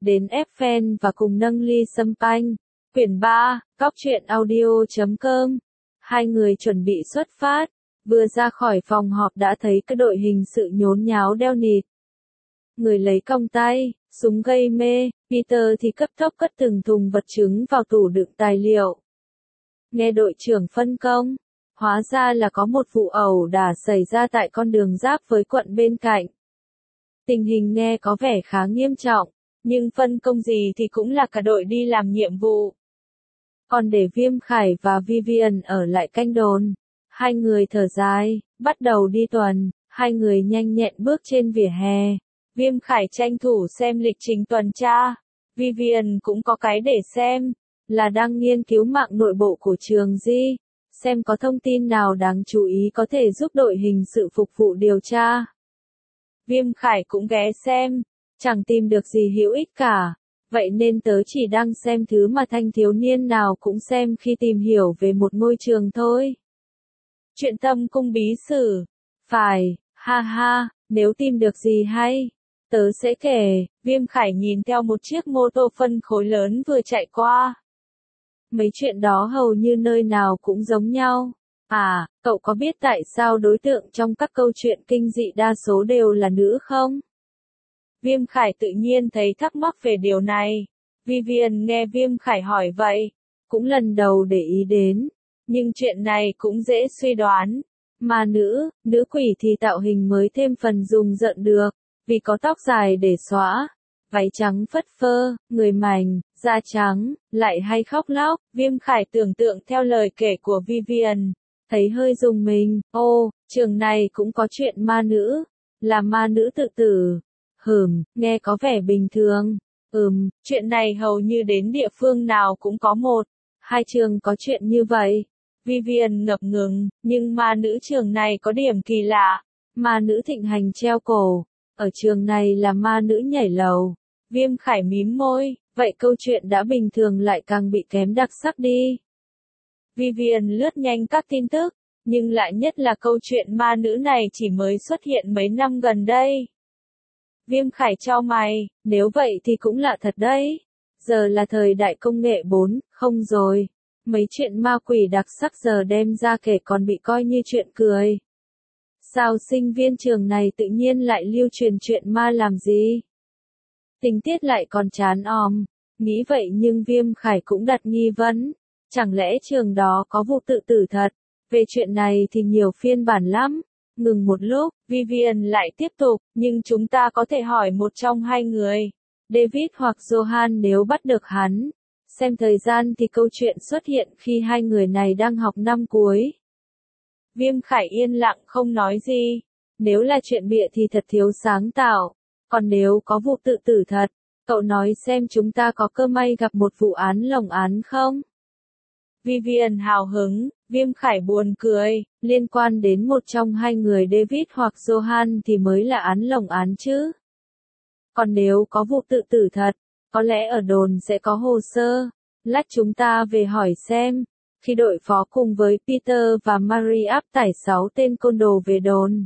đến Eiffel và cùng nâng ly champagne. Quyển 3, Cóc truyện audio.com. Hai người chuẩn bị xuất phát, vừa ra khỏi phòng họp đã thấy cái đội hình sự nhốn nháo đeo nịt. Người lấy còng tay, súng gây mê, Peter thì cấp tốc cất từng thùng vật chứng vào tủ đựng tài liệu. Nghe đội trưởng phân công, hóa ra là có một vụ ẩu đả xảy ra tại con đường giáp với quận bên cạnh. Tình hình nghe có vẻ khá nghiêm trọng, nhưng phân công gì thì cũng là cả đội đi làm nhiệm vụ. Còn để Viêm Khải và Vivian ở lại canh đồn, hai người thở dài, bắt đầu đi tuần, hai người nhanh nhẹn bước trên vỉa hè. Viêm Khải tranh thủ xem lịch trình tuần tra, Vivian cũng có cái để xem, là đang nghiên cứu mạng nội bộ của trường Di, xem có thông tin nào đáng chú ý có thể giúp đội hình sự phục vụ điều tra. Viêm Khải cũng ghé xem, chẳng tìm được gì hữu ích cả, vậy nên tớ chỉ đang xem thứ mà thanh thiếu niên nào cũng xem khi tìm hiểu về một ngôi trường thôi. Chuyện Tâm Cung Bí Sử. Phải, ha ha, nếu tìm được gì hay, tớ sẽ kể. Viêm Khải nhìn theo một chiếc mô tô phân khối lớn vừa chạy qua. Mấy chuyện đó hầu như nơi nào cũng giống nhau. À, cậu có biết tại sao đối tượng trong các câu chuyện kinh dị đa số đều là nữ không? Viêm Khải tự nhiên thấy thắc mắc về điều này. Vivian nghe Viêm Khải hỏi vậy, cũng lần đầu để ý đến. Nhưng chuyện này cũng dễ suy đoán. Mà nữ quỷ thì tạo hình mới thêm phần rùng rợn được, vì có tóc dài để xõa, váy trắng phất phơ, người mảnh, da trắng, lại hay khóc lóc. Viêm Khải tưởng tượng theo lời kể của Vivian, thấy hơi rùng mình. Ô, trường này cũng có chuyện ma nữ, là ma nữ tự tử. Nghe có vẻ bình thường. Chuyện này hầu như đến địa phương nào cũng có một, hai trường có chuyện như vậy. Vivian ngập ngừng, nhưng ma nữ trường này có điểm kỳ lạ. Ma nữ thịnh hành treo cổ, ở trường này là ma nữ nhảy lầu. Viêm Khải mím môi, vậy câu chuyện đã bình thường lại càng bị kém đặc sắc đi. Vivian lướt nhanh các tin tức, nhưng lại nhất là câu chuyện ma nữ này chỉ mới xuất hiện mấy năm gần đây. Viêm Khải chau mày, nếu vậy thì cũng lạ thật đấy. Giờ là thời đại công nghệ 4.0 rồi. Mấy chuyện ma quỷ đặc sắc giờ đem ra kể còn bị coi như chuyện cười. Sao sinh viên trường này tự nhiên lại lưu truyền chuyện ma làm gì? Tình tiết lại còn chán òm. Nghĩ vậy nhưng Viêm Khải cũng đặt nghi vấn. Chẳng lẽ trường đó có vụ tự tử thật? Về chuyện này thì nhiều phiên bản lắm. Ngừng một lúc, Vivian lại tiếp tục, nhưng chúng ta có thể hỏi một trong hai người, David hoặc Johan nếu bắt được hắn. Xem thời gian thì câu chuyện xuất hiện khi hai người này đang học năm cuối. Viêm Khải yên lặng không nói gì. Nếu là chuyện bịa thì thật thiếu sáng tạo. Còn nếu có vụ tự tử thật, cậu nói xem chúng ta có cơ may gặp một vụ án lồng án không? Vivian hào hứng, Viêm Khải buồn cười, liên quan đến một trong hai người David hoặc Johan thì mới là án lồng án chứ. Còn nếu có vụ tự tử thật, có lẽ ở đồn sẽ có hồ sơ. Lát chúng ta về hỏi xem. Khi đội phó cùng với Peter và Mary áp tải 6 tên côn đồ về đồn.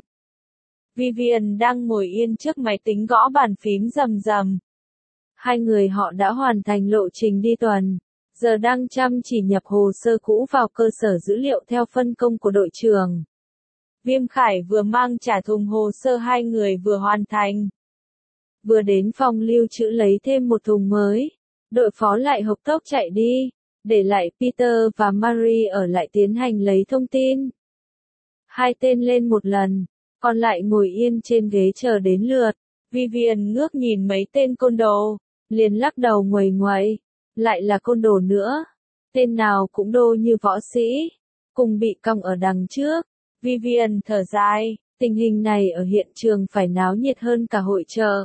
Vivian đang ngồi yên trước máy tính gõ bàn phím rầm rầm. Hai người họ đã hoàn thành lộ trình đi tuần. Giờ đang chăm chỉ nhập hồ sơ cũ vào cơ sở dữ liệu theo phân công của đội trưởng. Viêm Khải vừa mang trả thùng hồ sơ hai người vừa hoàn thành. Vừa đến phòng lưu trữ lấy thêm một thùng mới. Đội phó lại hộc tốc chạy đi, để lại Peter và Mary ở lại tiến hành lấy thông tin. Hai tên lên một lần, còn lại ngồi yên trên ghế chờ đến lượt. Vivian ngước nhìn mấy tên côn đồ, liền lắc đầu nguầy nguậy. Lại là côn đồ nữa. Tên nào cũng đô như võ sĩ, cùng bị còng ở đằng trước. Vivian thở dài, tình hình này ở hiện trường phải náo nhiệt hơn cả hội chợ.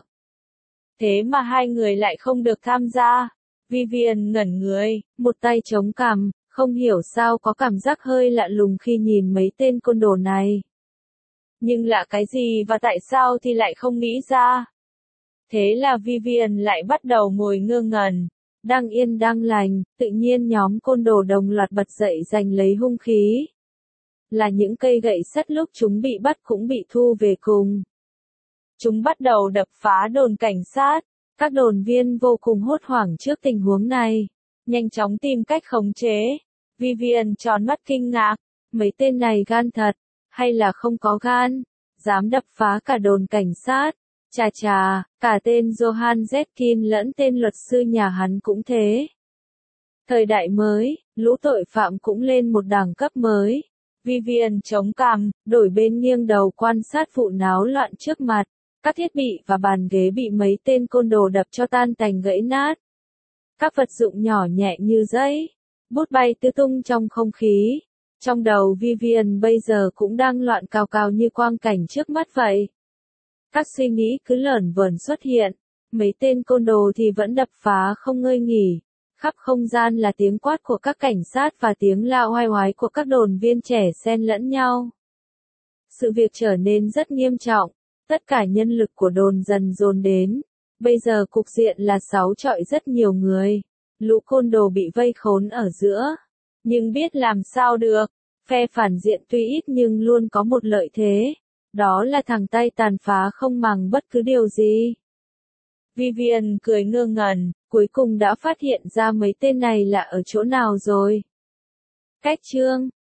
Thế mà hai người lại không được tham gia. Vivian ngẩn người, một tay chống cằm, không hiểu sao có cảm giác hơi lạ lùng khi nhìn mấy tên côn đồ này. Nhưng lạ cái gì và tại sao thì lại không nghĩ ra. Thế là Vivian lại bắt đầu ngồi ngơ ngẩn. Đang yên đang lành, tự nhiên nhóm côn đồ đồng loạt bật dậy giành lấy hung khí. Là những cây gậy sắt lúc chúng bị bắt cũng bị thu về cùng. Chúng bắt đầu đập phá đồn cảnh Các đồn viên vô cùng hốt hoảng trước tình huống này, nhanh chóng tìm cách khống chế. Vivian tròn mắt kinh ngạc, mấy tên này gan thật, hay là không có gan, dám đập phá cả đồn cảnh sát. Chà chà, cả tên Johan Zetkin lẫn tên luật sư nhà hắn cũng thế. Thời đại mới, lũ tội phạm cũng lên một đẳng cấp mới. Vivian chống cằm, đổi bên nghiêng đầu quan sát vụ náo loạn trước mặt. Các thiết bị và bàn ghế bị mấy tên côn đồ đập cho tan tành gãy nát. Các vật dụng nhỏ nhẹ như giấy, bút bay tứ tung trong không khí. Trong đầu Vivian bây giờ cũng đang loạn cào cào như quang cảnh trước mắt vậy. Các suy nghĩ cứ lởn vởn xuất hiện, mấy tên côn đồ thì vẫn đập phá không ngơi nghỉ. Khắp không gian là tiếng quát của các cảnh sát và tiếng la oai oái của các đồn viên trẻ xen lẫn nhau. Sự việc trở nên rất nghiêm trọng, tất cả nhân lực của đồn dần dồn đến. Bây giờ cục diện là 6 chọi rất nhiều người. Lũ côn đồ bị vây khốn ở giữa. Nhưng biết làm sao được, phe phản diện tuy ít nhưng luôn có một lợi thế. Đó là thằng tay tàn phá không màng bất cứ điều gì. Vivian cười ngơ ngẩn, cuối cùng đã phát hiện ra mấy tên này là ở chỗ nào rồi. Cách chương